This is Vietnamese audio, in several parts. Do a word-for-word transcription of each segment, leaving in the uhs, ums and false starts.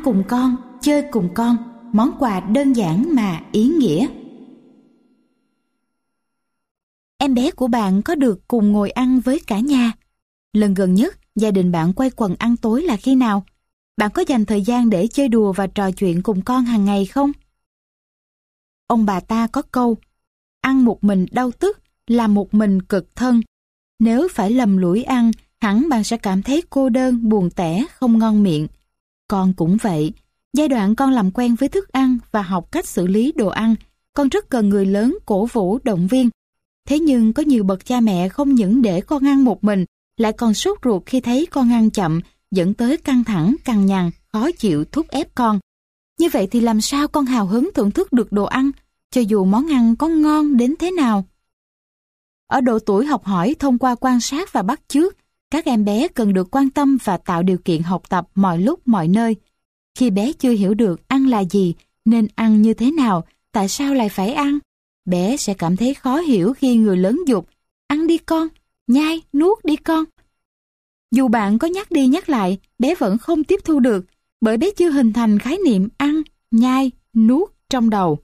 cùng con, chơi cùng con, món quà đơn giản mà ý nghĩa. Em bé của bạn có được cùng ngồi ăn với cả nhà? Lần gần nhất, gia đình bạn quây quần ăn tối là khi nào? Bạn có dành thời gian để chơi đùa và trò chuyện cùng con hàng ngày không? Ông bà ta có câu, ăn một mình đau tức, làm một mình cực thân. Nếu phải lầm lũi ăn, hẳn bạn sẽ cảm thấy cô đơn, buồn tẻ, không ngon miệng. Con cũng vậy. Giai đoạn con làm quen với thức ăn và học cách xử lý đồ ăn, con rất cần người lớn cổ vũ, động viên. Thế nhưng có nhiều bậc cha mẹ không những để con ăn một mình, lại còn sốt ruột khi thấy con ăn chậm, dẫn tới căng thẳng, cằn nhằn, khó chịu thúc ép con. Như vậy thì làm sao con hào hứng thưởng thức được đồ ăn, cho dù món ăn có ngon đến thế nào? Ở độ tuổi học hỏi thông qua quan sát và bắt chước, các em bé cần được quan tâm và tạo điều kiện học tập mọi lúc mọi nơi. Khi bé chưa hiểu được ăn là gì, nên ăn như thế nào, tại sao lại phải ăn, bé sẽ cảm thấy khó hiểu khi người lớn giục, ăn đi con, nhai, nuốt đi con. Dù bạn có nhắc đi nhắc lại, bé vẫn không tiếp thu được, bởi bé chưa hình thành khái niệm ăn, nhai, nuốt trong đầu.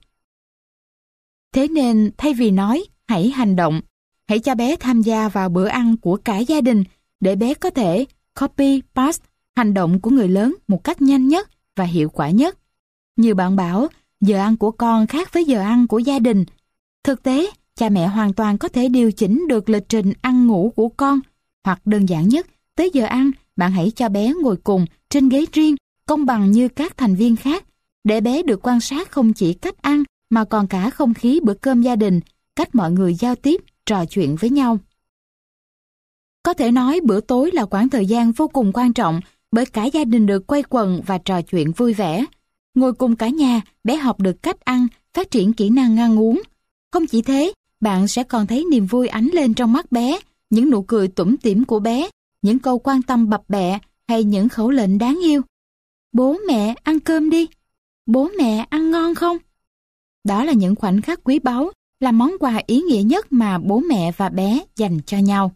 Thế nên thay vì nói, hãy hành động, hãy cho bé tham gia vào bữa ăn của cả gia đình, để bé có thể copy, paste hành động của người lớn một cách nhanh nhất và hiệu quả nhất. Như bạn bảo, giờ ăn của con khác với giờ ăn của gia đình. Thực tế, cha mẹ hoàn toàn có thể điều chỉnh được lịch trình ăn ngủ của con, hoặc đơn giản nhất, tới giờ ăn, bạn hãy cho bé ngồi cùng trên ghế riêng, công bằng như các thành viên khác, để bé được quan sát không chỉ cách ăn, mà còn cả không khí bữa cơm gia đình, cách mọi người giao tiếp, trò chuyện với nhau. Có thể nói bữa tối là khoảng thời gian vô cùng quan trọng, bởi cả gia đình được quây quần và trò chuyện vui vẻ. Ngồi cùng cả nhà, bé học được cách ăn, phát triển kỹ năng ăn uống. Không chỉ thế, bạn sẽ còn thấy niềm vui ánh lên trong mắt bé, những nụ cười tủm tỉm của bé, những câu quan tâm bập bẹ hay những khẩu lệnh đáng yêu. Bố mẹ ăn cơm đi. Bố mẹ ăn ngon không? Đó là những khoảnh khắc quý báu, là món quà ý nghĩa nhất mà bố mẹ và bé dành cho nhau.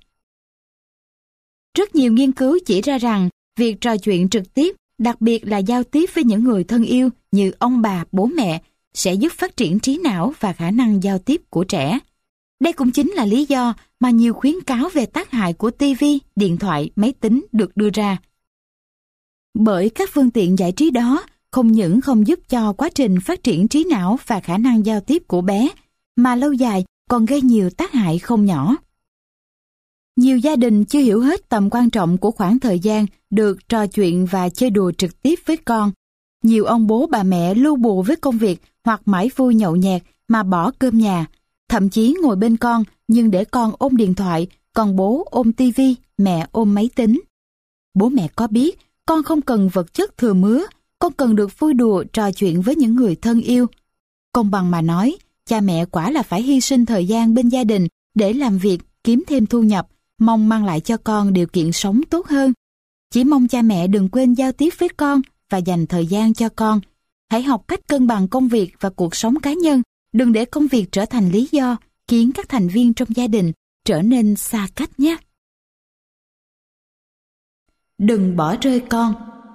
Rất nhiều nghiên cứu chỉ ra rằng việc trò chuyện trực tiếp, đặc biệt là giao tiếp với những người thân yêu như ông bà, bố mẹ, sẽ giúp phát triển trí não và khả năng giao tiếp của trẻ. Đây cũng chính là lý do mà nhiều khuyến cáo về tác hại của ti vi, điện thoại, máy tính được đưa ra. Bởi các phương tiện giải trí đó không những không giúp cho quá trình phát triển trí não và khả năng giao tiếp của bé, mà lâu dài còn gây nhiều tác hại không nhỏ. Nhiều gia đình chưa hiểu hết tầm quan trọng của khoảng thời gian được trò chuyện và chơi đùa trực tiếp với con. Nhiều ông bố bà mẹ lu bù với công việc hoặc mải vui nhậu nhẹt mà bỏ cơm nhà, thậm chí ngồi bên con nhưng để con ôm điện thoại, còn bố ôm tivi, mẹ ôm máy tính. Bố mẹ có biết con không cần vật chất thừa mứa, con cần được vui đùa trò chuyện với những người thân yêu. Công bằng mà nói, cha mẹ quả là phải hy sinh thời gian bên gia đình để làm việc, kiếm thêm thu nhập, mong mang lại cho con điều kiện sống tốt hơn. Chỉ mong cha mẹ đừng quên giao tiếp với con và dành thời gian cho con. Hãy học cách cân bằng công việc và cuộc sống cá nhân, đừng để công việc trở thành lý do khiến các thành viên trong gia đình trở nên xa cách nhé. Đừng bỏ rơi con.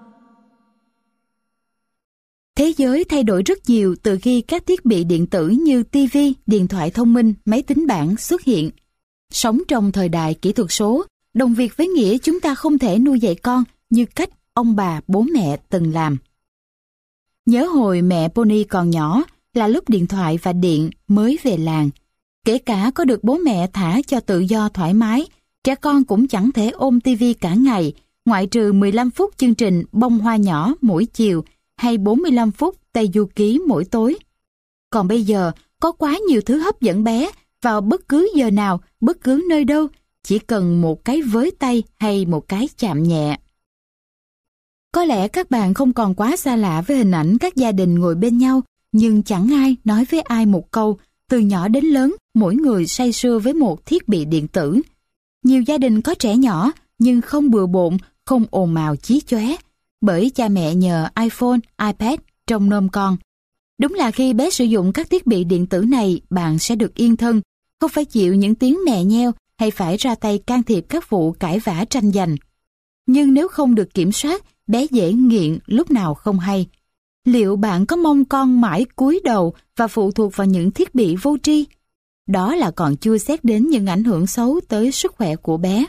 Thế giới thay đổi rất nhiều từ khi các thiết bị điện tử như tivi, điện thoại thông minh, máy tính bảng xuất hiện. Sống trong thời đại kỹ thuật số, đồng việc với nghĩa chúng ta không thể nuôi dạy con như cách ông bà, bố mẹ từng làm. Nhớ hồi mẹ Pony còn nhỏ là lúc điện thoại và điện mới về làng. Kể cả có được bố mẹ thả cho tự do thoải mái, trẻ con cũng chẳng thể ôm tivi cả ngày, ngoại trừ mười lăm phút chương trình Bông Hoa Nhỏ mỗi chiều hay bốn mươi lăm phút Tây Du Ký mỗi tối. Còn bây giờ, có quá nhiều thứ hấp dẫn bé vào bất cứ giờ nào, bất cứ nơi đâu, chỉ cần một cái với tay hay một cái chạm nhẹ. Có lẽ các bạn không còn quá xa lạ với hình ảnh các gia đình ngồi bên nhau, nhưng chẳng ai nói với ai một câu, từ nhỏ đến lớn, mỗi người say sưa với một thiết bị điện tử. Nhiều gia đình có trẻ nhỏ, nhưng không bừa bộn, không ồn ào chí chóe, bởi cha mẹ nhờ iPhone, iPad trông nom con. Đúng là khi bé sử dụng các thiết bị điện tử này, bạn sẽ được yên thân, không phải chịu những tiếng mè nheo hay phải ra tay can thiệp các vụ cãi vã tranh giành. Nhưng nếu không được kiểm soát, bé dễ nghiện lúc nào không hay. Liệu bạn có mong con mãi cúi đầu và phụ thuộc vào những thiết bị vô tri? Đó là còn chưa xét đến những ảnh hưởng xấu tới sức khỏe của bé.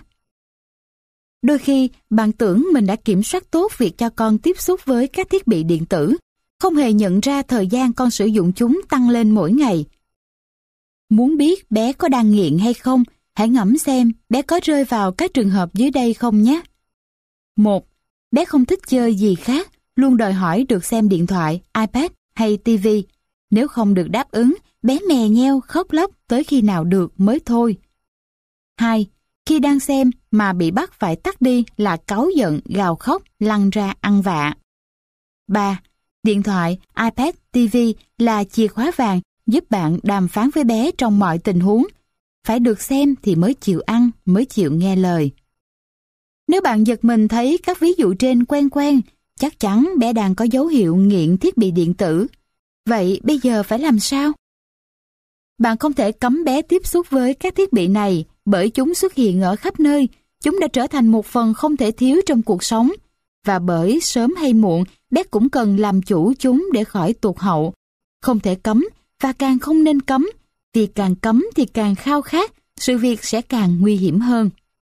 Đôi khi, bạn tưởng mình đã kiểm soát tốt việc cho con tiếp xúc với các thiết bị điện tử, không hề nhận ra thời gian con sử dụng chúng tăng lên mỗi ngày. Muốn biết bé có đang nghiện hay không, hãy ngẫm xem bé có rơi vào các trường hợp dưới đây không nhé. một. Bé không thích chơi gì khác, luôn đòi hỏi được xem điện thoại, iPad hay ti vi. Nếu không được đáp ứng, bé mè nheo, khóc lóc tới khi nào được mới thôi. hai. Khi đang xem mà bị bắt phải tắt đi là cáu giận, gào khóc, lăn ra ăn vạ. ba. Điện thoại, iPad, ti vi là chìa khóa vàng giúp bạn đàm phán với bé trong mọi tình huống. Phải được xem thì mới chịu ăn, mới chịu nghe lời. Nếu bạn giật mình thấy các ví dụ trên quen quen, chắc chắn bé đang có dấu hiệu nghiện thiết bị điện tử. Vậy bây giờ phải làm sao? Bạn không thể cấm bé tiếp xúc với các thiết bị này bởi chúng xuất hiện ở khắp nơi, chúng đã trở thành một phần không thể thiếu trong cuộc sống. Và bởi sớm hay muộn, bé cũng cần làm chủ chúng để khỏi tụt hậu. Không thể cấm và càng không nên cấm, vì càng cấm thì càng khao khát, sự việc sẽ càng nguy hiểm hơn.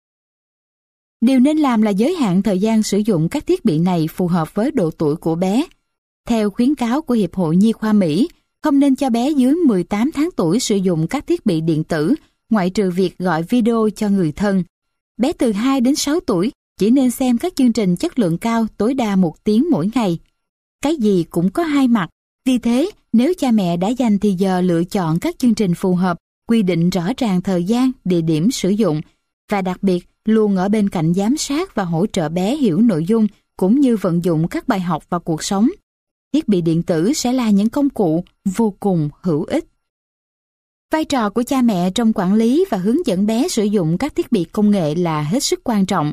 Điều nên làm là giới hạn thời gian sử dụng các thiết bị này phù hợp với độ tuổi của bé. Theo khuyến cáo của Hiệp hội Nhi khoa Mỹ, không nên cho bé dưới mười tám tháng tuổi sử dụng các thiết bị điện tử, ngoại trừ việc gọi video cho người thân. Bé từ hai đến sáu tuổi chỉ nên xem các chương trình chất lượng cao tối đa một tiếng mỗi ngày. Cái gì cũng có hai mặt, vì thế nếu cha mẹ đã dành thì giờ lựa chọn các chương trình phù hợp, quy định rõ ràng thời gian, địa điểm sử dụng, và đặc biệt luôn ở bên cạnh giám sát và hỗ trợ bé hiểu nội dung cũng như vận dụng các bài học vào cuộc sống. Thiết bị điện tử sẽ là những công cụ vô cùng hữu ích. Vai trò của cha mẹ trong quản lý và hướng dẫn bé sử dụng các thiết bị công nghệ là hết sức quan trọng.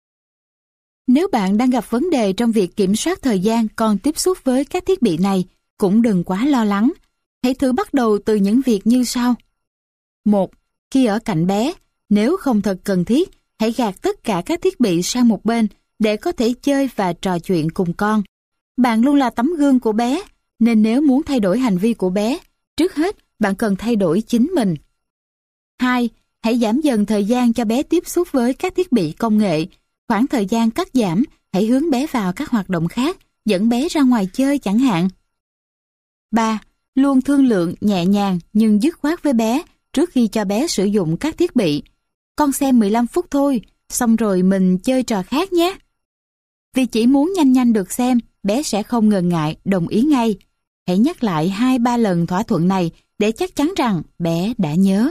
Nếu bạn đang gặp vấn đề trong việc kiểm soát thời gian con tiếp xúc với các thiết bị này, cũng đừng quá lo lắng. Hãy thử bắt đầu từ những việc như sau. một. Khi ở cạnh bé, nếu không thật cần thiết, hãy gạt tất cả các thiết bị sang một bên để có thể chơi và trò chuyện cùng con. Bạn luôn là tấm gương của bé, nên nếu muốn thay đổi hành vi của bé, trước hết bạn cần thay đổi chính mình. hai. Hãy giảm dần thời gian cho bé tiếp xúc với các thiết bị công nghệ. Khoảng thời gian cắt giảm, hãy hướng bé vào các hoạt động khác, dẫn bé ra ngoài chơi chẳng hạn. ba. Luôn thương lượng nhẹ nhàng nhưng dứt khoát với bé trước khi cho bé sử dụng các thiết bị. Con xem mười lăm phút thôi, xong rồi mình chơi trò khác nhé. Vì chỉ muốn nhanh nhanh được xem, bé sẽ không ngần ngại đồng ý ngay. Hãy nhắc lại hai ba lần thỏa thuận này để chắc chắn rằng bé đã nhớ.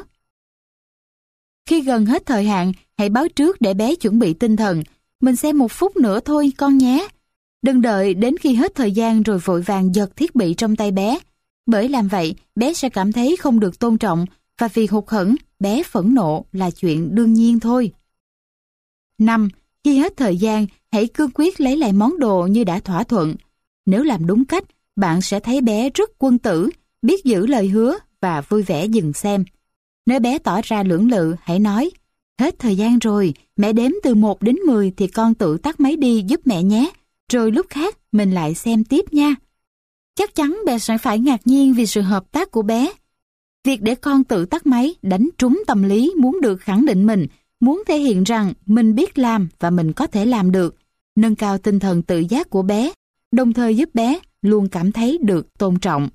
Khi gần hết thời hạn, hãy báo trước để bé chuẩn bị tinh thần. Mình xem một phút nữa thôi con nhé. Đừng đợi đến khi hết thời gian rồi vội vàng giật thiết bị trong tay bé. Bởi làm vậy, bé sẽ cảm thấy không được tôn trọng và vì hụt hẫng, bé phẫn nộ là chuyện đương nhiên thôi. năm. Khi hết thời gian, hãy cương quyết lấy lại món đồ như đã thỏa thuận. Nếu làm đúng cách, bạn sẽ thấy bé rất quân tử, biết giữ lời hứa và vui vẻ dừng xem. Nếu bé tỏ ra lưỡng lự, hãy nói, hết thời gian rồi, mẹ đếm từ một đến mười thì con tự tắt máy đi giúp mẹ nhé, rồi lúc khác mình lại xem tiếp nha. Chắc chắn bé sẽ phải ngạc nhiên vì sự hợp tác của bé. Việc để con tự tắt máy đánh trúng tâm lý muốn được khẳng định mình, muốn thể hiện rằng mình biết làm và mình có thể làm được, nâng cao tinh thần tự giác của bé, đồng thời giúp bé luôn cảm thấy được tôn trọng.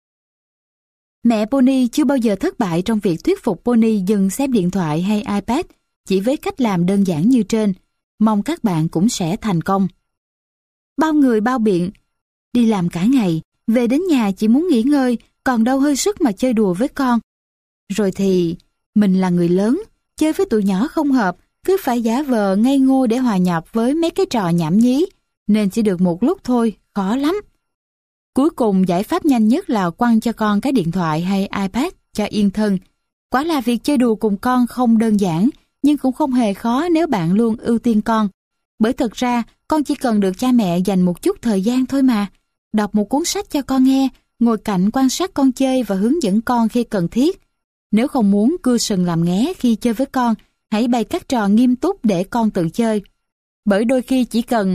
Mẹ Pony chưa bao giờ thất bại trong việc thuyết phục Pony dừng xem điện thoại hay iPad chỉ với cách làm đơn giản như trên. Mong các bạn cũng sẽ thành công. Bao người bao biện, đi làm cả ngày, về đến nhà chỉ muốn nghỉ ngơi, còn đâu hơi sức mà chơi đùa với con. Rồi thì, mình là người lớn, chơi với tụi nhỏ không hợp, cứ phải giả vờ ngây ngô để hòa nhập với mấy cái trò nhảm nhí, nên chỉ được một lúc thôi, khó lắm. Cuối cùng giải pháp nhanh nhất là quăng cho con cái điện thoại hay iPad cho yên thân. Quả là việc chơi đùa cùng con không đơn giản, nhưng cũng không hề khó nếu bạn luôn ưu tiên con. Bởi thực ra, con chỉ cần được cha mẹ dành một chút thời gian thôi mà. Đọc một cuốn sách cho con nghe, ngồi cạnh quan sát con chơi và hướng dẫn con khi cần thiết. Nếu không muốn cưa sừng làm nghé khi chơi với con, hãy bày các trò nghiêm túc để con tự chơi. Bởi đôi khi chỉ cần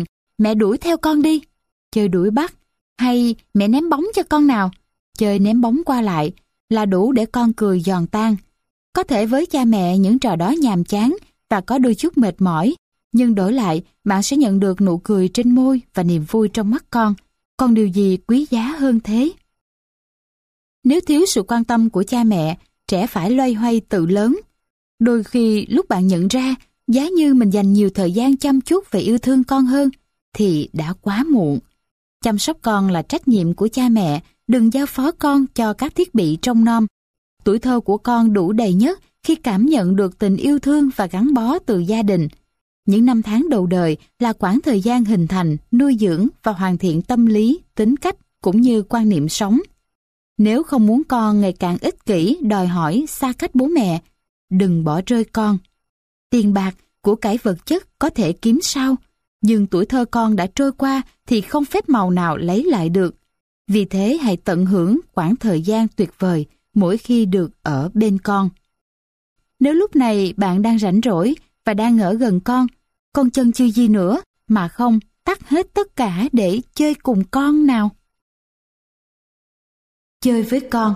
mẹ đuổi theo con đi. Chơi đuổi bắt, hay mẹ ném bóng cho con nào. Chơi ném bóng qua lại là đủ để con cười giòn tan. Có thể với cha mẹ những trò đó nhàm chán và có đôi chút mệt mỏi, nhưng đổi lại bạn sẽ nhận được nụ cười trên môi và niềm vui trong mắt con. Còn điều gì quý giá hơn thế? Nếu thiếu sự quan tâm của cha mẹ, trẻ phải loay hoay tự lớn. Đôi khi lúc bạn nhận ra giá như mình dành nhiều thời gian chăm chút và yêu thương con hơn, thì đã quá muộn. Chăm sóc con là trách nhiệm của cha mẹ, đừng giao phó con cho các thiết bị trông nom. Tuổi thơ của con đủ đầy nhất khi cảm nhận được tình yêu thương và gắn bó từ gia đình. Những năm tháng đầu đời là quãng thời gian hình thành, nuôi dưỡng và hoàn thiện tâm lý, tính cách cũng như quan niệm sống. Nếu không muốn con ngày càng ích kỷ, đòi hỏi, xa cách bố mẹ, đừng bỏ rơi con. Tiền bạc, của cải vật chất có thể kiếm sau, nhưng tuổi thơ con đã trôi qua thì không phép màu nào lấy lại được. Vì thế hãy tận hưởng quãng thời gian tuyệt vời mỗi khi được ở bên con. Nếu lúc này bạn đang rảnh rỗi và đang ở gần con, con chần chừ gì nữa mà không tắt hết tất cả để chơi cùng con nào. Chơi với con.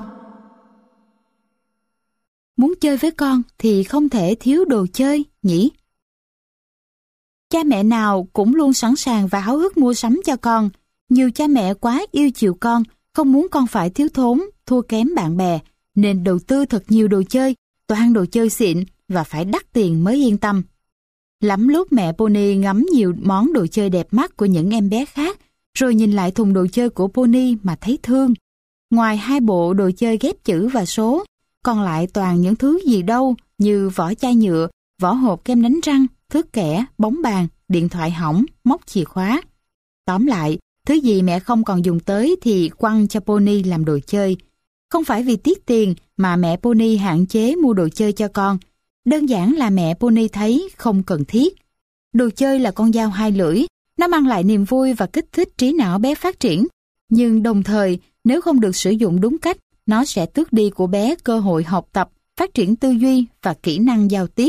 Muốn chơi với con thì không thể thiếu đồ chơi, nhỉ? Cha mẹ nào cũng luôn sẵn sàng và háo hức mua sắm cho con. Nhiều cha mẹ quá yêu chiều con, không muốn con phải thiếu thốn, thua kém bạn bè, nên đầu tư thật nhiều đồ chơi, toàn đồ chơi xịn và phải đắt tiền mới yên tâm. Lắm lúc mẹ Pony ngắm nhiều món đồ chơi đẹp mắt của những em bé khác, rồi nhìn lại thùng đồ chơi của Pony mà thấy thương. Ngoài hai bộ đồ chơi ghép chữ và số, còn lại toàn những thứ gì đâu như vỏ chai nhựa, vỏ hộp kem đánh răng, thước kẻ, bóng bàn, điện thoại hỏng, móc chìa khóa. Tóm lại, thứ gì mẹ không còn dùng tới thì quăng cho Pony làm đồ chơi. Không phải vì tiếc tiền mà mẹ Pony hạn chế mua đồ chơi cho con. Đơn giản là mẹ Pony thấy không cần thiết. Đồ chơi là con dao hai lưỡi, nó mang lại niềm vui và kích thích trí não bé phát triển. Nhưng đồng thời, nếu không được sử dụng đúng cách, nó sẽ tước đi của bé cơ hội học tập, phát triển tư duy và kỹ năng giao tiếp.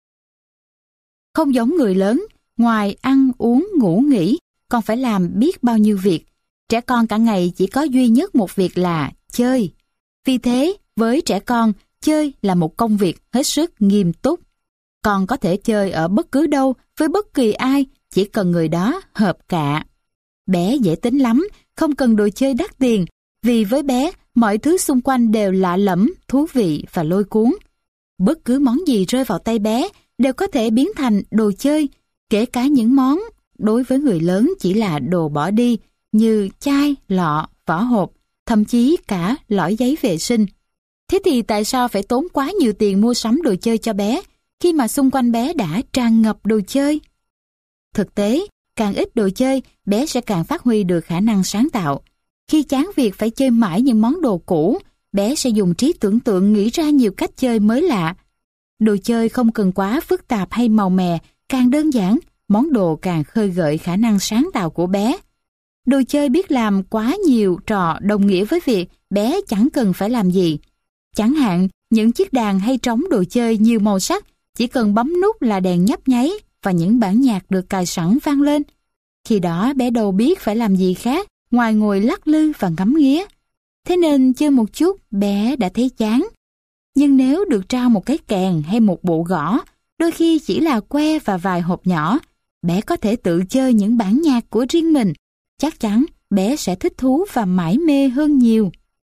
Không giống người lớn, ngoài ăn, uống, ngủ, nghỉ, còn phải làm biết bao nhiêu việc. Trẻ con cả ngày chỉ có duy nhất một việc là chơi. Vì thế, với trẻ con, chơi là một công việc hết sức nghiêm túc. Con có thể chơi ở bất cứ đâu, với bất kỳ ai, chỉ cần người đó hợp cạ. Bé dễ tính lắm, không cần đồ chơi đắt tiền, vì với bé, mọi thứ xung quanh đều lạ lẫm, thú vị và lôi cuốn. Bất cứ món gì rơi vào tay bé đều có thể biến thành đồ chơi, kể cả những món đối với người lớn chỉ là đồ bỏ đi như chai, lọ, vỏ hộp, thậm chí cả lõi giấy vệ sinh. Thế thì tại sao phải tốn quá nhiều tiền mua sắm đồ chơi cho bé khi mà xung quanh bé đã tràn ngập đồ chơi? Thực tế, càng ít đồ chơi, bé sẽ càng phát huy được khả năng sáng tạo. Khi chán việc phải chơi mãi những món đồ cũ, bé sẽ dùng trí tưởng tượng nghĩ ra nhiều cách chơi mới lạ. Đồ chơi không cần quá phức tạp hay màu mè, càng đơn giản, món đồ càng khơi gợi khả năng sáng tạo của bé. Đồ chơi biết làm quá nhiều trò đồng nghĩa với việc bé chẳng cần phải làm gì. Chẳng hạn, những chiếc đàn hay trống đồ chơi nhiều màu sắc, chỉ cần bấm nút là đèn nhấp nháy và những bản nhạc được cài sẵn vang lên. Khi đó bé đâu biết phải làm gì khác ngoài ngồi lắc lư và ngắm nghía. Thế nên chơi một chút bé đã thấy chán. Nhưng nếu được trao một cái kèn hay một bộ gõ, đôi khi chỉ là que và vài hộp nhỏ, bé có thể tự chơi những bản nhạc của riêng mình. Chắc chắn bé sẽ thích thú và mải mê hơn nhiều.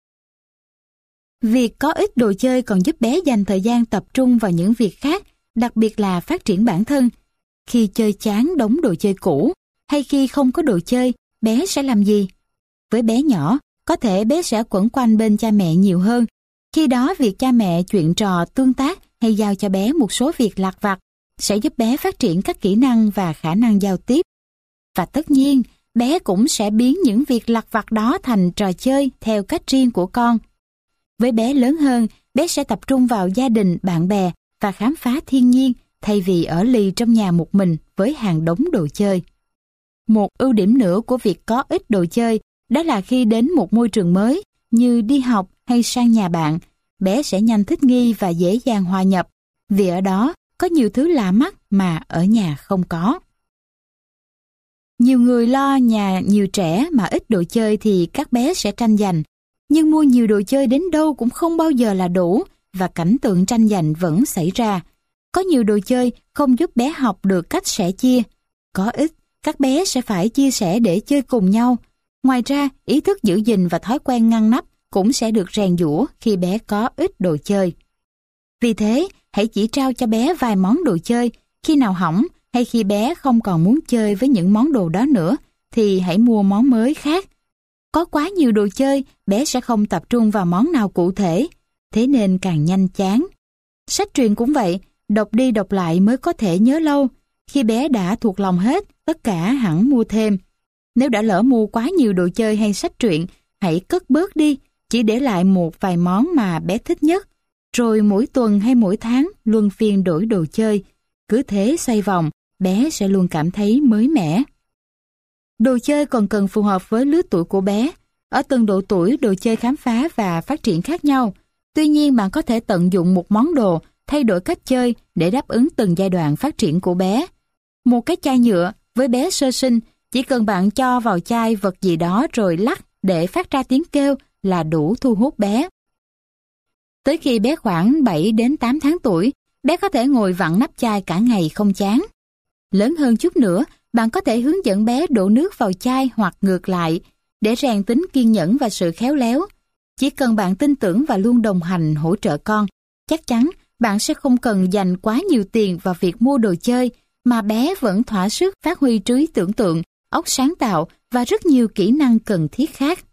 Việc có ít đồ chơi còn giúp bé dành thời gian tập trung vào những việc khác, đặc biệt là phát triển bản thân. Khi chơi chán đống đồ chơi cũ, hay khi không có đồ chơi, bé sẽ làm gì? Với bé nhỏ, có thể bé sẽ quẩn quanh bên cha mẹ nhiều hơn. Khi đó việc cha mẹ chuyện trò tương tác hay giao cho bé một số việc lặt vặt sẽ giúp bé phát triển các kỹ năng và khả năng giao tiếp. Và tất nhiên, bé cũng sẽ biến những việc lặt vặt đó thành trò chơi theo cách riêng của con. Với bé lớn hơn, bé sẽ tập trung vào gia đình, bạn bè và khám phá thiên nhiên thay vì ở lì trong nhà một mình với hàng đống đồ chơi. Một ưu điểm nữa của việc có ít đồ chơi đó là khi đến một môi trường mới như đi học hay sang nhà bạn, bé sẽ nhanh thích nghi và dễ dàng hòa nhập vì ở đó có nhiều thứ lạ mắt mà ở nhà không có. Nhiều người lo nhà nhiều trẻ mà ít đồ chơi thì các bé sẽ tranh giành. Nhưng mua nhiều đồ chơi đến đâu cũng không bao giờ là đủ và cảnh tượng tranh giành vẫn xảy ra. Có nhiều đồ chơi không giúp bé học được cách sẻ chia. Có ít, các bé sẽ phải chia sẻ để chơi cùng nhau. Ngoài ra, ý thức giữ gìn và thói quen ngăn nắp cũng sẽ được rèn giũa khi bé có ít đồ chơi. Vì thế, hãy chỉ trao cho bé vài món đồ chơi. Khi nào hỏng hay khi bé không còn muốn chơi với những món đồ đó nữa, thì hãy mua món mới khác. Có quá nhiều đồ chơi, bé sẽ không tập trung vào món nào cụ thể, thế nên càng nhanh chán. Sách truyện cũng vậy, đọc đi đọc lại mới có thể nhớ lâu. Khi bé đã thuộc lòng hết, tất cả hẳn mua thêm. Nếu đã lỡ mua quá nhiều đồ chơi hay sách truyện, hãy cất bớt đi, chỉ để lại một vài món mà bé thích nhất. Rồi mỗi tuần hay mỗi tháng luân phiên đổi đồ chơi. Cứ thế xoay vòng, bé sẽ luôn cảm thấy mới mẻ. Đồ chơi còn cần phù hợp với lứa tuổi của bé. Ở từng độ tuổi, đồ chơi khám phá và phát triển khác nhau. Tuy nhiên, bạn có thể tận dụng một món đồ, thay đổi cách chơi để đáp ứng từng giai đoạn phát triển của bé. Một cái chai nhựa, với bé sơ sinh, chỉ cần bạn cho vào chai vật gì đó rồi lắc để phát ra tiếng kêu là đủ thu hút bé. Tới khi bé khoảng bảy đến tám tháng tuổi, bé có thể ngồi vặn nắp chai cả ngày không chán. Lớn hơn chút nữa, bạn có thể hướng dẫn bé đổ nước vào chai hoặc ngược lại, để rèn tính kiên nhẫn và sự khéo léo. Chỉ cần bạn tin tưởng và luôn đồng hành hỗ trợ con, chắc chắn bạn sẽ không cần dành quá nhiều tiền vào việc mua đồ chơi, mà bé vẫn thỏa sức phát huy trí tưởng tượng, óc sáng tạo và rất nhiều kỹ năng cần thiết khác.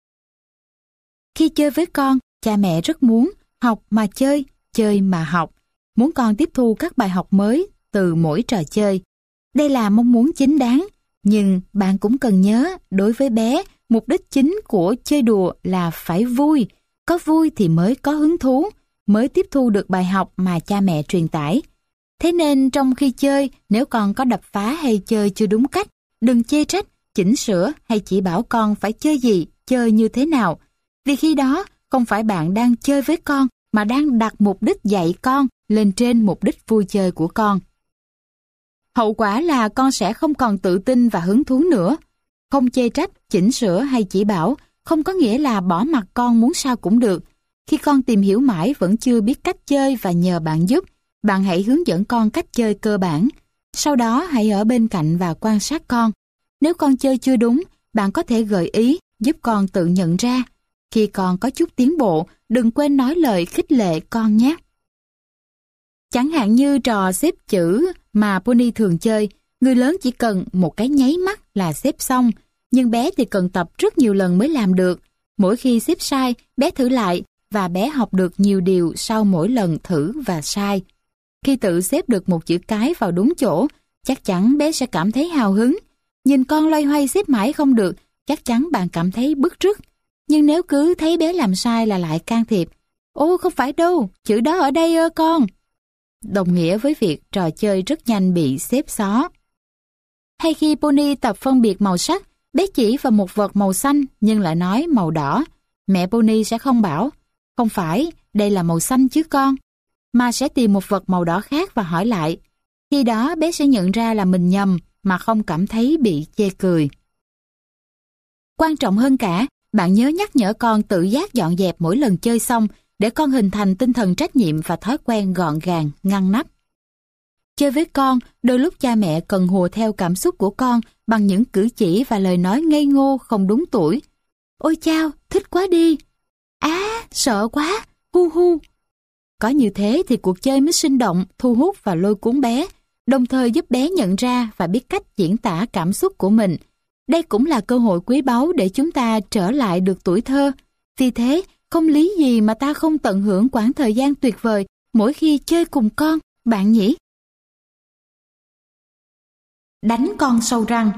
Khi chơi với con, cha mẹ rất muốn học mà chơi, chơi mà học, muốn con tiếp thu các bài học mới từ mỗi trò chơi. Đây là mong muốn chính đáng, nhưng bạn cũng cần nhớ, đối với bé, mục đích chính của chơi đùa là phải vui. Có vui thì mới có hứng thú, mới tiếp thu được bài học mà cha mẹ truyền tải. Thế nên trong khi chơi, nếu con có đập phá hay chơi chưa đúng cách, đừng chê trách, chỉnh sửa hay chỉ bảo con phải chơi gì, chơi như thế nào. Vì khi đó, không phải bạn đang chơi với con, mà đang đặt mục đích dạy con lên trên mục đích vui chơi của con. Hậu quả là con sẽ không còn tự tin và hứng thú nữa. Không chê trách, chỉnh sửa hay chỉ bảo không có nghĩa là bỏ mặc con muốn sao cũng được. Khi con tìm hiểu mãi vẫn chưa biết cách chơi và nhờ bạn giúp, bạn hãy hướng dẫn con cách chơi cơ bản. Sau đó hãy ở bên cạnh và quan sát con. Nếu con chơi chưa đúng, bạn có thể gợi ý, giúp con tự nhận ra. Khi con có chút tiến bộ, đừng quên nói lời khích lệ con nhé. Chẳng hạn như trò xếp chữ mà Pony thường chơi, người lớn chỉ cần một cái nháy mắt là xếp xong, nhưng bé thì cần tập rất nhiều lần mới làm được. Mỗi khi xếp sai, bé thử lại và bé học được nhiều điều sau mỗi lần thử và sai. Khi tự xếp được một chữ cái vào đúng chỗ, chắc chắn bé sẽ cảm thấy hào hứng. Nhìn con loay hoay xếp mãi không được, chắc chắn bạn cảm thấy bứt rứt. Nhưng nếu cứ thấy bé làm sai là lại can thiệp, "Ô không phải đâu, chữ đó ở đây ơ con", đồng nghĩa với việc trò chơi rất nhanh bị xếp xó. Hay khi Pony tập phân biệt màu sắc, bé chỉ vào một vật màu xanh nhưng lại nói màu đỏ, mẹ Pony sẽ không bảo, "Không phải, đây là màu xanh chứ con", mà sẽ tìm một vật màu đỏ khác và hỏi lại. Khi đó bé sẽ nhận ra là mình nhầm mà không cảm thấy bị chê cười. Quan trọng hơn cả, bạn nhớ nhắc nhở con tự giác dọn dẹp mỗi lần chơi xong để con hình thành tinh thần trách nhiệm và thói quen gọn gàng, ngăn nắp. Chơi với con, đôi lúc cha mẹ cần hùa theo cảm xúc của con bằng những cử chỉ và lời nói ngây ngô không đúng tuổi. "Ôi chao, thích quá đi", "Á, sợ quá", "hu hu". Có như thế thì cuộc chơi mới sinh động, thu hút và lôi cuốn bé, đồng thời giúp bé nhận ra và biết cách diễn tả cảm xúc của mình. Đây cũng là cơ hội quý báu để chúng ta trở lại được tuổi thơ. Vì thế, không lý gì mà ta không tận hưởng quãng thời gian tuyệt vời mỗi khi chơi cùng con, bạn nhỉ? Đánh con sâu răng.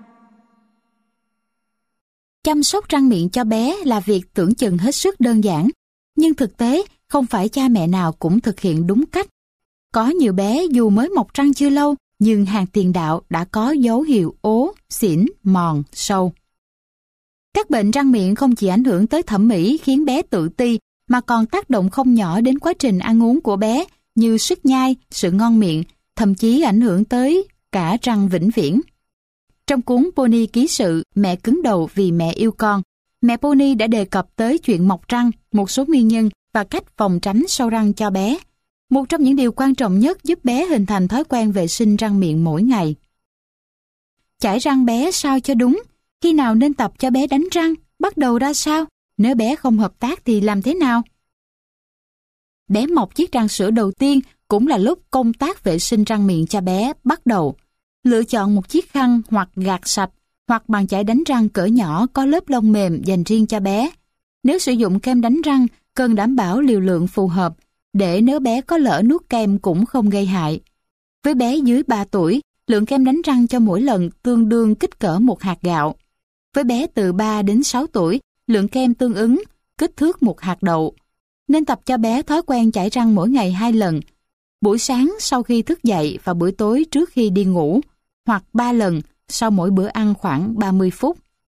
Chăm sóc răng miệng cho bé là việc tưởng chừng hết sức đơn giản, nhưng thực tế không phải cha mẹ nào cũng thực hiện đúng cách. Có nhiều bé dù mới mọc răng chưa lâu, nhưng hàng tiền đạo đã có dấu hiệu ố, xỉn, mòn, sâu. Các bệnh răng miệng không chỉ ảnh hưởng tới thẩm mỹ khiến bé tự ti, mà còn tác động không nhỏ đến quá trình ăn uống của bé như sức nhai, sự ngon miệng, thậm chí ảnh hưởng tới cả răng vĩnh viễn. Trong cuốn Pony ký sự Mẹ cứng đầu vì mẹ yêu con, mẹ Pony đã đề cập tới chuyện mọc răng, một số nguyên nhân và cách phòng tránh sâu răng cho bé. Một trong những điều quan trọng nhất giúp bé hình thành thói quen vệ sinh răng miệng mỗi ngày. Chải răng bé sao cho đúng, khi nào nên tập cho bé đánh răng, bắt đầu ra sao, nếu bé không hợp tác thì làm thế nào? Bé mọc chiếc răng sữa đầu tiên cũng là lúc công tác vệ sinh răng miệng cho bé bắt đầu. Lựa chọn một chiếc khăn hoặc gạt sạch hoặc bàn chải đánh răng cỡ nhỏ có lớp lông mềm dành riêng cho bé. Nếu sử dụng kem đánh răng, cần đảm bảo liều lượng phù hợp, để nếu bé có lỡ nuốt kem cũng không gây hại. Với bé dưới ba tuổi, lượng kem đánh răng cho mỗi lần tương đương kích cỡ một hạt gạo. Với bé từ ba đến sáu tuổi, lượng kem tương ứng kích thước một hạt đậu. Nên tập cho bé thói quen chải răng mỗi ngày hai lần, buổi sáng sau khi thức dậy và buổi tối trước khi đi ngủ, hoặc ba lần sau mỗi bữa ăn khoảng ba mươi phút.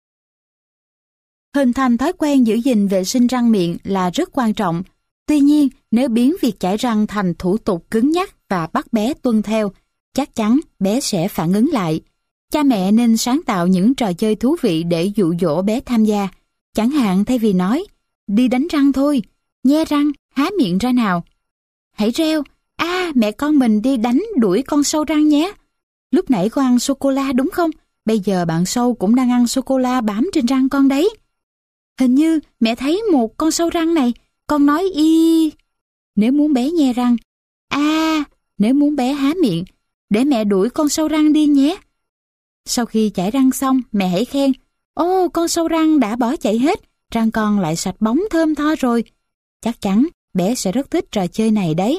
Hình thành thói quen giữ gìn vệ sinh răng miệng là rất quan trọng. Tuy nhiên, nếu biến việc chải răng thành thủ tục cứng nhắc và bắt bé tuân theo, chắc chắn bé sẽ phản ứng lại. Cha mẹ nên sáng tạo những trò chơi thú vị để dụ dỗ bé tham gia. Chẳng hạn thay vì nói, đi đánh răng thôi, nhe răng, há miệng ra nào. Hãy reo, à mẹ con mình đi đánh đuổi con sâu răng nhé. Lúc nãy con ăn sô-cô-la đúng không? Bây giờ bạn sâu cũng đang ăn sô-cô-la bám trên răng con đấy. Hình như mẹ thấy một con sâu răng này, con nói y. Nếu muốn bé nhe răng, à, nếu muốn bé há miệng, để mẹ đuổi con sâu răng đi nhé. Sau khi chải răng xong, mẹ hãy khen, ô con sâu răng đã bỏ chạy hết, răng con lại sạch bóng thơm tho rồi. Chắc chắn bé sẽ rất thích trò chơi này đấy.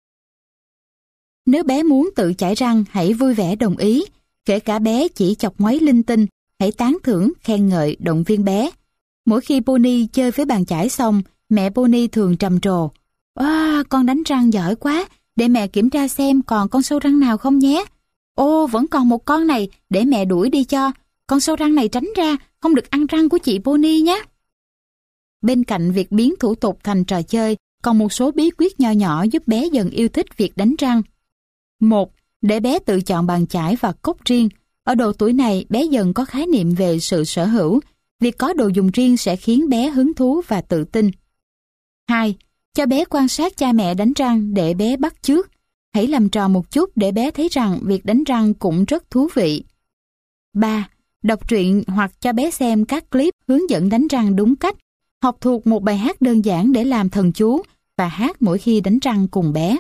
Nếu bé muốn tự chải răng, hãy vui vẻ đồng ý. Kể cả bé chỉ chọc ngoáy linh tinh, hãy tán thưởng, khen ngợi, động viên bé. Mỗi khi Pony chơi với bàn chải xong, mẹ Pony thường trầm trồ. À, con đánh răng giỏi quá, để mẹ kiểm tra xem còn con sâu răng nào không nhé. Ô, vẫn còn một con này, để mẹ đuổi đi cho. Con sâu răng này tránh ra, không được ăn răng của chị Pony nhé. Bên cạnh việc biến thủ tục thành trò chơi, còn một số bí quyết nho nhỏ giúp bé dần yêu thích việc đánh răng. Một, để bé tự chọn bàn chải và cốc riêng. Ở độ tuổi này, bé dần có khái niệm về sự sở hữu. Việc có đồ dùng riêng sẽ khiến bé hứng thú và tự tin. Hai, cho bé quan sát cha mẹ đánh răng để bé bắt chước. Hãy làm trò một chút để bé thấy rằng việc đánh răng cũng rất thú vị. Ba, đọc truyện hoặc cho bé xem các clip hướng dẫn đánh răng đúng cách. Học thuộc một bài hát đơn giản để làm thần chú và hát mỗi khi đánh răng cùng bé.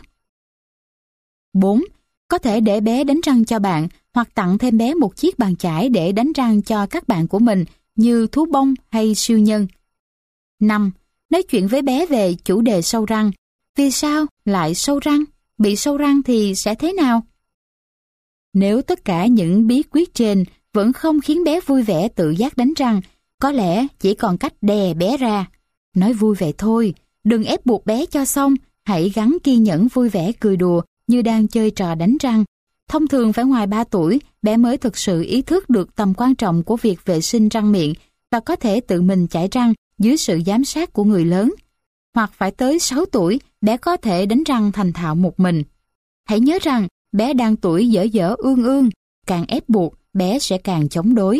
Bốn, có thể để bé đánh răng cho bạn hoặc tặng thêm bé một chiếc bàn chải để đánh răng cho các bạn của mình như thú bông hay siêu nhân. Năm, nói chuyện với bé về chủ đề sâu răng. Vì sao lại sâu răng? Bị sâu răng thì sẽ thế nào? Nếu tất cả những bí quyết trên vẫn không khiến bé vui vẻ tự giác đánh răng, có lẽ chỉ còn cách đè bé ra. Nói vui vậy thôi, đừng ép buộc bé cho xong, hãy gắng kiên nhẫn vui vẻ cười đùa như đang chơi trò đánh răng. Thông thường phải ngoài ba tuổi, bé mới thực sự ý thức được tầm quan trọng của việc vệ sinh răng miệng và có thể tự mình chải răng dưới sự giám sát của người lớn. Hoặc phải tới sáu tuổi, bé có thể đánh răng thành thạo một mình. Hãy nhớ rằng, bé đang tuổi dở dở ương ương, càng ép buộc, bé sẽ càng chống đối.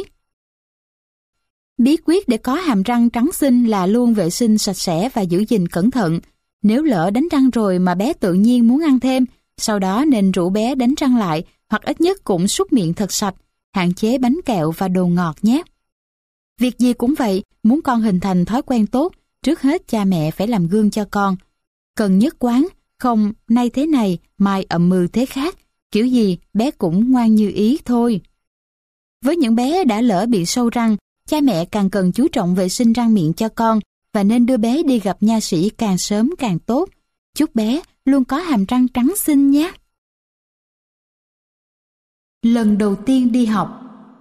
Bí quyết để có hàm răng trắng xinh là luôn vệ sinh sạch sẽ và giữ gìn cẩn thận. Nếu lỡ đánh răng rồi mà bé tự nhiên muốn ăn thêm, sau đó nên rủ bé đánh răng lại hoặc ít nhất cũng súc miệng thật sạch, hạn chế bánh kẹo và đồ ngọt nhé. Việc gì cũng vậy, muốn con hình thành thói quen tốt, trước hết cha mẹ phải làm gương cho con. Cần nhất quán, không nay thế này, mai ậm mừ thế khác, kiểu gì bé cũng ngoan như ý thôi. Với những bé đã lỡ bị sâu răng, cha mẹ càng cần chú trọng vệ sinh răng miệng cho con và nên đưa bé đi gặp nha sĩ càng sớm càng tốt. Chúc bé luôn có hàm răng trắng xinh nhé. Lần đầu tiên đi học.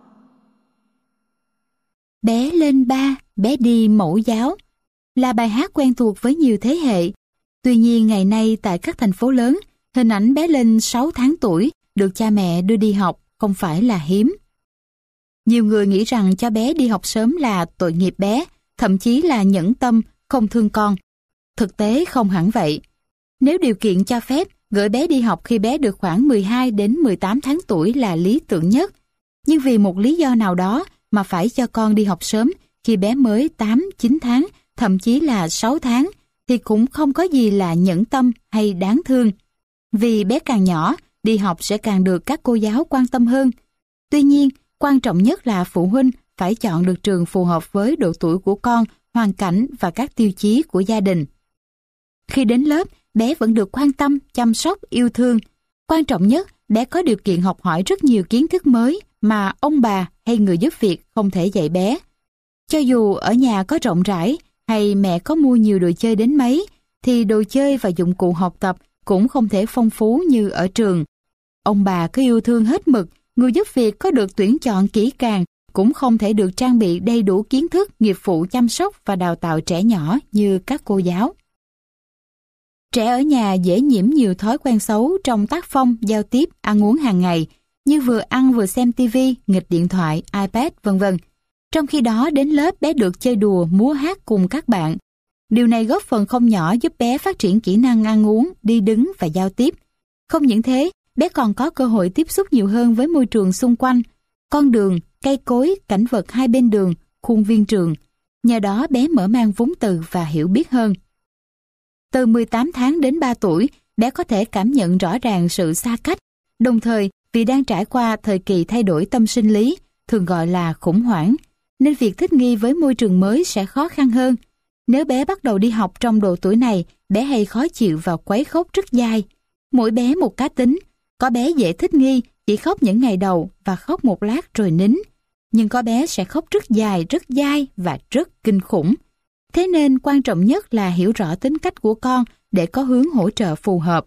Bé lên ba, bé đi mẫu giáo là bài hát quen thuộc với nhiều thế hệ. Tuy nhiên ngày nay tại các thành phố lớn, hình ảnh bé lên sáu tháng tuổi được cha mẹ đưa đi học không phải là hiếm. Nhiều người nghĩ rằng cho bé đi học sớm là tội nghiệp bé, thậm chí là nhẫn tâm, không thương con. Thực tế không hẳn vậy. Nếu điều kiện cho phép, gửi bé đi học khi bé được khoảng mười hai đến mười tám tháng tuổi là lý tưởng nhất. Nhưng vì một lý do nào đó mà phải cho con đi học sớm khi bé mới tám, chín tháng, thậm chí là sáu tháng, thì cũng không có gì là nhẫn tâm hay đáng thương. Vì bé càng nhỏ, đi học sẽ càng được các cô giáo quan tâm hơn. Tuy nhiên, quan trọng nhất là phụ huynh phải chọn được trường phù hợp với độ tuổi của con, hoàn cảnh và các tiêu chí của gia đình. Khi đến lớp, bé vẫn được quan tâm, chăm sóc, yêu thương. Quan trọng nhất, bé có điều kiện học hỏi rất nhiều kiến thức mới mà ông bà hay người giúp việc không thể dạy bé. Cho dù ở nhà có rộng rãi hay mẹ có mua nhiều đồ chơi đến mấy, thì đồ chơi và dụng cụ học tập cũng không thể phong phú như ở trường. Ông bà có yêu thương hết mực, người giúp việc có được tuyển chọn kỹ càng, cũng không thể được trang bị đầy đủ kiến thức, nghiệp vụ chăm sóc và đào tạo trẻ nhỏ như các cô giáo. Trẻ ở nhà dễ nhiễm nhiều thói quen xấu trong tác phong, giao tiếp, ăn uống hàng ngày, như vừa ăn vừa xem ti vi, nghịch điện thoại, iPad, vân vân. Trong khi đó đến lớp bé được chơi đùa, múa hát cùng các bạn. Điều này góp phần không nhỏ giúp bé phát triển kỹ năng ăn uống, đi đứng và giao tiếp. Không những thế, bé còn có cơ hội tiếp xúc nhiều hơn với môi trường xung quanh, con đường, cây cối, cảnh vật hai bên đường, khuôn viên trường. Nhờ đó bé mở mang vốn từ và hiểu biết hơn. Từ mười tám tháng đến ba tuổi, bé có thể cảm nhận rõ ràng sự xa cách, đồng thời vì đang trải qua thời kỳ thay đổi tâm sinh lý, thường gọi là khủng hoảng, nên việc thích nghi với môi trường mới sẽ khó khăn hơn. Nếu bé bắt đầu đi học trong độ tuổi này, bé hay khó chịu và quấy khóc rất dai. Mỗi bé một cá tính, có bé dễ thích nghi, chỉ khóc những ngày đầu và khóc một lát rồi nín. Nhưng có bé sẽ khóc rất dài, rất dai và rất kinh khủng. Thế nên quan trọng nhất là hiểu rõ tính cách của con để có hướng hỗ trợ phù hợp.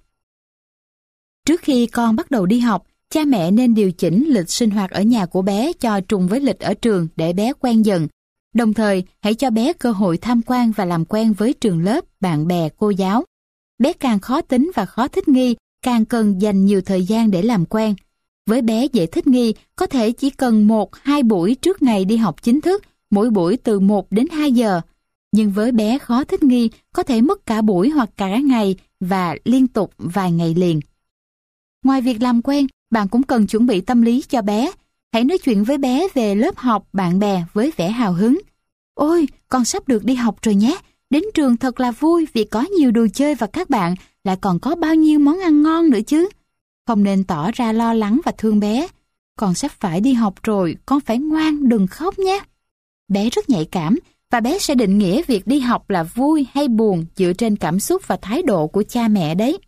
Trước khi con bắt đầu đi học, cha mẹ nên điều chỉnh lịch sinh hoạt ở nhà của bé cho trùng với lịch ở trường để bé quen dần. Đồng thời, hãy cho bé cơ hội tham quan và làm quen với trường lớp, bạn bè, cô giáo. Bé càng khó tính và khó thích nghi, càng cần dành nhiều thời gian để làm quen. Với bé dễ thích nghi, có thể chỉ cần một hai buổi trước ngày đi học chính thức, mỗi buổi từ một đến hai giờ. Nhưng với bé khó thích nghi, có thể mất cả buổi hoặc cả ngày và liên tục vài ngày liền. Ngoài việc làm quen, bạn cũng cần chuẩn bị tâm lý cho bé. Hãy nói chuyện với bé về lớp học, bạn bè với vẻ hào hứng. Ôi, con sắp được đi học rồi nhé. Đến trường thật là vui vì có nhiều đồ chơi và các bạn lại còn có bao nhiêu món ăn ngon nữa chứ. Không nên tỏ ra lo lắng và thương bé. Con sắp phải đi học rồi, con phải ngoan, đừng khóc nhé. Bé rất nhạy cảm và bé sẽ định nghĩa việc đi học là vui hay buồn dựa trên cảm xúc và thái độ của cha mẹ đấy.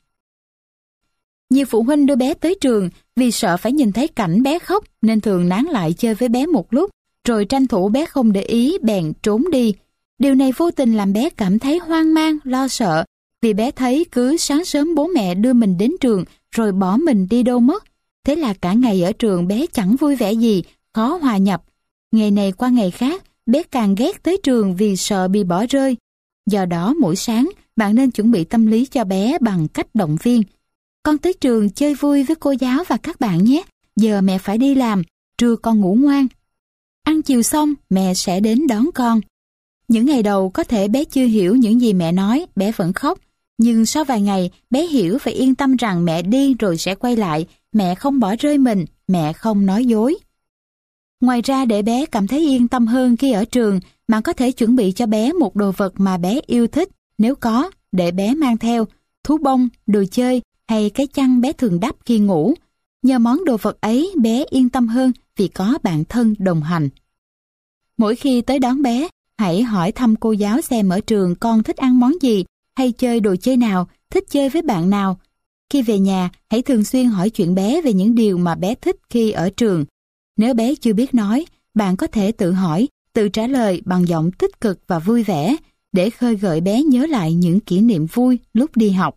Nhiều phụ huynh đưa bé tới trường vì sợ phải nhìn thấy cảnh bé khóc nên thường nán lại chơi với bé một lúc, rồi tranh thủ bé không để ý bèn trốn đi. Điều này vô tình làm bé cảm thấy hoang mang, lo sợ vì bé thấy cứ sáng sớm bố mẹ đưa mình đến trường rồi bỏ mình đi đâu mất. Thế là cả ngày ở trường bé chẳng vui vẻ gì, khó hòa nhập. Ngày này qua ngày khác, bé càng ghét tới trường vì sợ bị bỏ rơi. Do đó mỗi sáng bạn nên chuẩn bị tâm lý cho bé bằng cách động viên. Con tới trường chơi vui với cô giáo và các bạn nhé. Giờ mẹ phải đi làm, trưa con ngủ ngoan. Ăn chiều xong, mẹ sẽ đến đón con. Những ngày đầu có thể bé chưa hiểu những gì mẹ nói, bé vẫn khóc. Nhưng sau vài ngày, bé hiểu và yên tâm rằng mẹ đi rồi sẽ quay lại. Mẹ không bỏ rơi mình, mẹ không nói dối. Ngoài ra để bé cảm thấy yên tâm hơn khi ở trường, bạn có thể chuẩn bị cho bé một đồ vật mà bé yêu thích. Nếu có, để bé mang theo, thú bông, đồ chơi hay cái chăn bé thường đắp khi ngủ. Nhờ món đồ vật ấy, bé yên tâm hơn vì có bạn thân đồng hành. Mỗi khi tới đón bé, hãy hỏi thăm cô giáo xem ở trường con thích ăn món gì, hay chơi đồ chơi nào, thích chơi với bạn nào. Khi về nhà, hãy thường xuyên hỏi chuyện bé về những điều mà bé thích khi ở trường. Nếu bé chưa biết nói, bạn có thể tự hỏi, tự trả lời bằng giọng tích cực và vui vẻ để khơi gợi bé nhớ lại những kỷ niệm vui lúc đi học.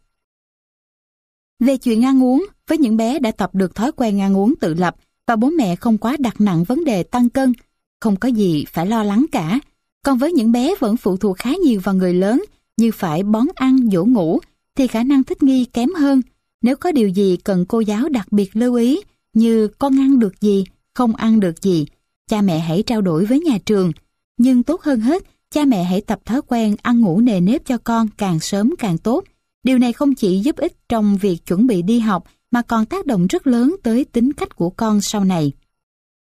Về chuyện ăn uống, với những bé đã tập được thói quen ăn uống tự lập và bố mẹ không quá đặt nặng vấn đề tăng cân, không có gì phải lo lắng cả. Còn với những bé vẫn phụ thuộc khá nhiều vào người lớn như phải bón ăn, dỗ ngủ thì khả năng thích nghi kém hơn. Nếu có điều gì cần cô giáo đặc biệt lưu ý như con ăn được gì, không ăn được gì, cha mẹ hãy trao đổi với nhà trường. Nhưng tốt hơn hết, cha mẹ hãy tập thói quen ăn ngủ nề nếp cho con càng sớm càng tốt. Điều này không chỉ giúp ích trong việc chuẩn bị đi học mà còn tác động rất lớn tới tính cách của con sau này.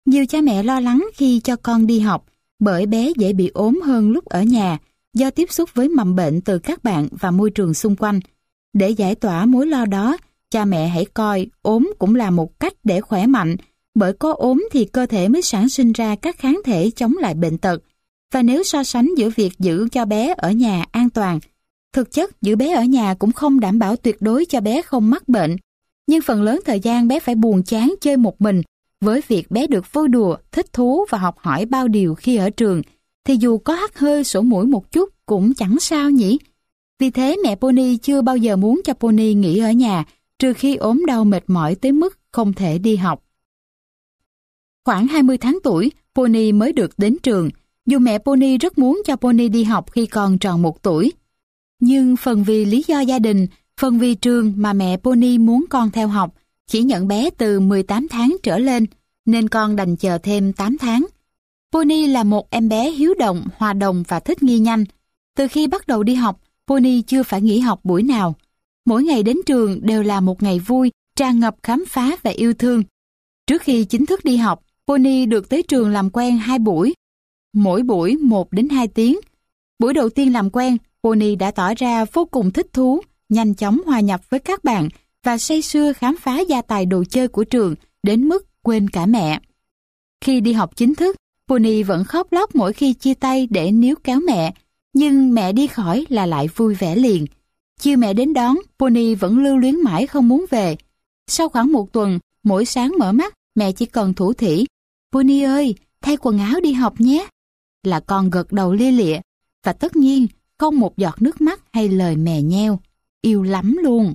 Nhiều cha mẹ lo lắng khi cho con đi học bởi bé dễ bị ốm hơn lúc ở nhà do tiếp xúc với mầm bệnh từ các bạn và môi trường xung quanh. Để giải tỏa mối lo đó, cha mẹ hãy coi ốm cũng là một cách để khỏe mạnh, bởi có ốm thì cơ thể mới sản sinh ra các kháng thể chống lại bệnh tật. Và nếu so sánh giữa việc giữ cho bé ở nhà an toàn, thực chất giữ bé ở nhà cũng không đảm bảo tuyệt đối cho bé không mắc bệnh. Nhưng phần lớn thời gian bé phải buồn chán chơi một mình, với việc bé được vui đùa, thích thú và học hỏi bao điều khi ở trường, thì dù có hắt hơi sổ mũi một chút cũng chẳng sao nhỉ. Vì thế mẹ Pony chưa bao giờ muốn cho Pony nghỉ ở nhà, trừ khi ốm đau mệt mỏi tới mức không thể đi học. Khoảng hai mươi tháng tuổi, Pony mới được đến trường, dù mẹ Pony rất muốn cho Pony đi học khi còn tròn một tuổi. Nhưng phần vì lý do gia đình, phần vì trường mà mẹ Pony muốn con theo học, chỉ nhận bé từ mười tám tháng trở lên, nên con đành chờ thêm tám tháng. Pony là một em bé hiếu động, hòa đồng và thích nghi nhanh. Từ khi bắt đầu đi học, Pony chưa phải nghỉ học buổi nào. Mỗi ngày đến trường đều là một ngày vui, tràn ngập khám phá và yêu thương. Trước khi chính thức đi học, Pony được tới trường làm quen hai buổi, mỗi buổi một đến hai tiếng. Buổi đầu tiên làm quen, Pony đã tỏ ra vô cùng thích thú, nhanh chóng hòa nhập với các bạn và say sưa khám phá gia tài đồ chơi của trường đến mức quên cả mẹ. Khi đi học chính thức, Pony vẫn khóc lóc mỗi khi chia tay để níu kéo mẹ, nhưng mẹ đi khỏi là lại vui vẻ liền. Chiều mẹ đến đón, Pony vẫn lưu luyến mãi không muốn về. Sau khoảng một tuần, mỗi sáng mở mắt, mẹ chỉ cần thủ thỉ: "Pony ơi, thay quần áo đi học nhé." Là con gật đầu lia lịa, và tất nhiên không một giọt nước mắt hay lời mè nheo. Yêu lắm luôn.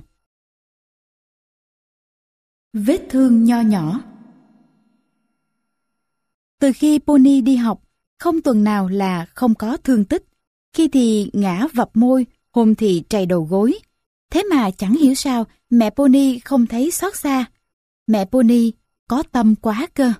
Vết thương nho nhỏ. Từ khi Pony đi học, không tuần nào là không có thương tích. Khi thì ngã vập môi, hôm thì trầy đầu gối. Thế mà chẳng hiểu sao mẹ Pony không thấy xót xa. Mẹ Pony có tâm quá cơ.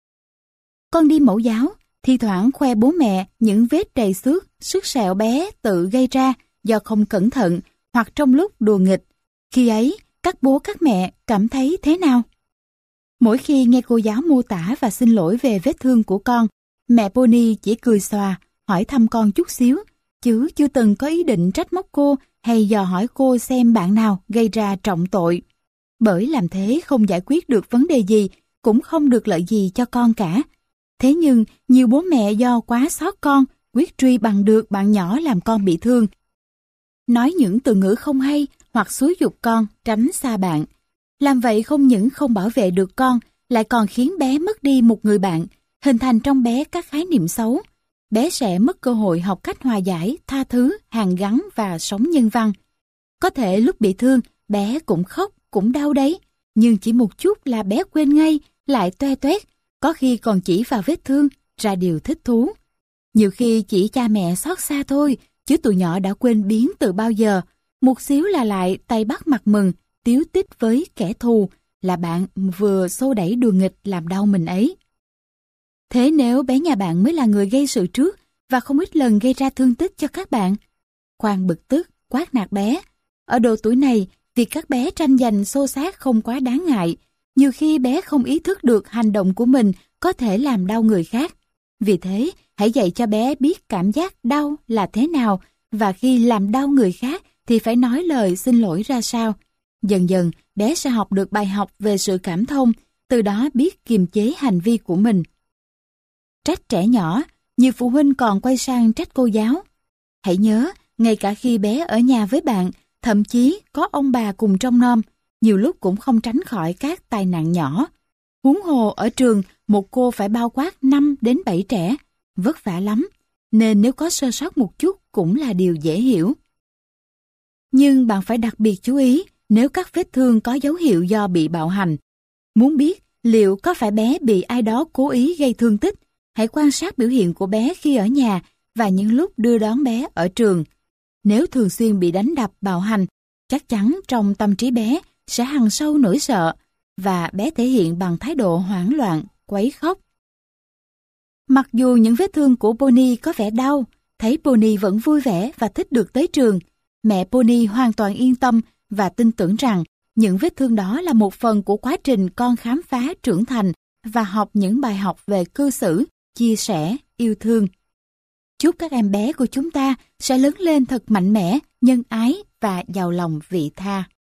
Con đi mẫu giáo, thi thoảng khoe bố mẹ những vết đầy xước, sức sẹo bé tự gây ra do không cẩn thận hoặc trong lúc đùa nghịch. Khi ấy, các bố các mẹ cảm thấy thế nào? Mỗi khi nghe cô giáo mô tả và xin lỗi về vết thương của con, mẹ Pony chỉ cười xòa, hỏi thăm con chút xíu, chứ chưa từng có ý định trách móc cô hay dò hỏi cô xem bạn nào gây ra trọng tội. Bởi làm thế không giải quyết được vấn đề gì, cũng không được lợi gì cho con cả. Thế nhưng, nhiều bố mẹ do quá xót con, quyết truy bằng được bạn nhỏ làm con bị thương. Nói những từ ngữ không hay hoặc xúi giục con tránh xa bạn. Làm vậy không những không bảo vệ được con, lại còn khiến bé mất đi một người bạn, hình thành trong bé các khái niệm xấu. Bé sẽ mất cơ hội học cách hòa giải, tha thứ, hàn gắn và sống nhân văn. Có thể lúc bị thương, bé cũng khóc, cũng đau đấy, nhưng chỉ một chút là bé quên ngay, lại toe toét, có khi còn chỉ vào vết thương, ra điều thích thú. Nhiều khi chỉ cha mẹ xót xa thôi, chứ tụi nhỏ đã quên biến từ bao giờ. Một xíu là lại tay bắt mặt mừng, tíu tít với kẻ thù, là bạn vừa xô đẩy đùa nghịch làm đau mình ấy. Thế nếu bé nhà bạn mới là người gây sự trước và không ít lần gây ra thương tích cho các bạn? Khoan bực tức, quát nạt bé. Ở độ tuổi này, việc các bé tranh giành xô xát không quá đáng ngại. Nhiều khi bé không ý thức được hành động của mình có thể làm đau người khác. Vì thế, hãy dạy cho bé biết cảm giác đau là thế nào, và khi làm đau người khác thì phải nói lời xin lỗi ra sao. Dần dần, bé sẽ học được bài học về sự cảm thông, từ đó biết kiềm chế hành vi của mình. Trách trẻ nhỏ, nhiều phụ huynh còn quay sang trách cô giáo. Hãy nhớ, ngay cả khi bé ở nhà với bạn, thậm chí có ông bà cùng trông nom, nhiều lúc cũng không tránh khỏi các tai nạn nhỏ. Huống hồ ở trường, một cô phải bao quát năm đến bảy trẻ, vất vả lắm, nên nếu có sơ sót một chút cũng là điều dễ hiểu. Nhưng bạn phải đặc biệt chú ý nếu các vết thương có dấu hiệu do bị bạo hành. Muốn biết liệu có phải bé bị ai đó cố ý gây thương tích, hãy quan sát biểu hiện của bé khi ở nhà và những lúc đưa đón bé ở trường. Nếu thường xuyên bị đánh đập, bạo hành, chắc chắn trong tâm trí bé sẽ hằn sâu nỗi sợ, và bé thể hiện bằng thái độ hoảng loạn, quấy khóc. Mặc dù những vết thương của Pony có vẻ đau, thấy Pony vẫn vui vẻ và thích được tới trường, mẹ Pony hoàn toàn yên tâm và tin tưởng rằng những vết thương đó là một phần của quá trình con khám phá, trưởng thành và học những bài học về cư xử, chia sẻ, yêu thương. Chúc các em bé của chúng ta sẽ lớn lên thật mạnh mẽ, nhân ái và giàu lòng vị tha.